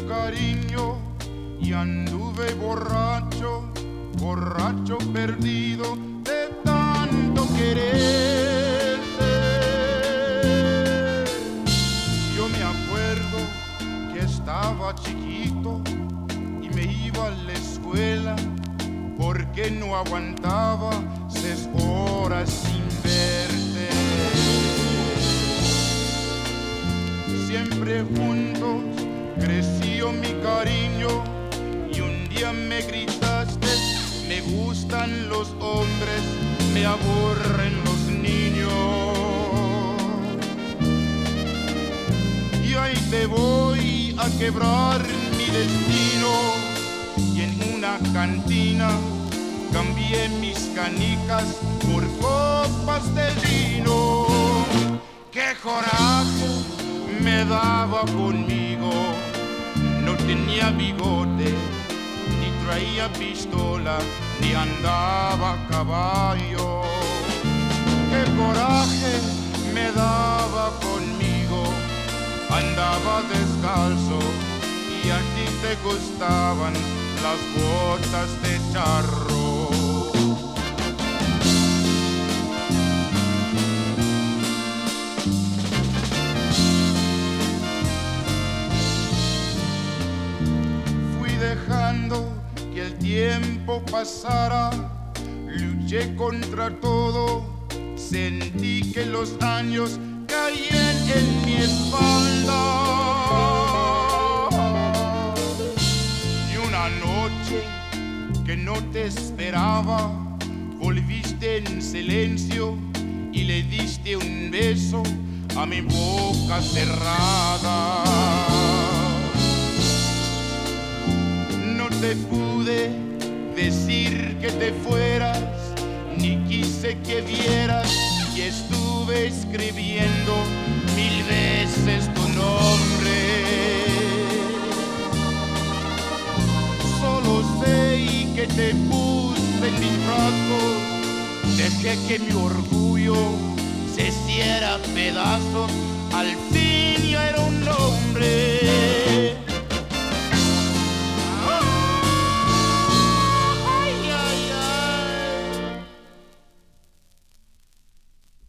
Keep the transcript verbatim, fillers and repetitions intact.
cariño y anduve borracho, borracho perdido de tanto querer. Yo me acuerdo que estaba chiquito y me iba a la escuela porque no aguantaba seis horas sin verte. Siempre juntos creció mi cariño y un día me gritaste: me gustan los hombres, me aburren los niños. Y ahí te voy a quebrar mi destino, y en una cantina cambié mis canicas por copas de vino. ¡Qué coraje me daba conmigo! No tenía bigote, ni traía pistola, ni andaba a caballo. ¡Qué coraje me daba conmigo! Andaba descalzo y a ti te gustaban las botas de charro. Fui dejando que el tiempo pasara, luché contra todo, sentí que los años caían en mi espalda. Noche que no te esperaba, volviste en silencio y le diste un beso a mi boca cerrada. No te pude decir que te fueras, ni quise que vieras que estuve escribiendo mil veces tu nombre. Solo sé y que te puse en mis brazos, dejé que mi orgullo se hiciera pedazos, al fin ya era un hombre.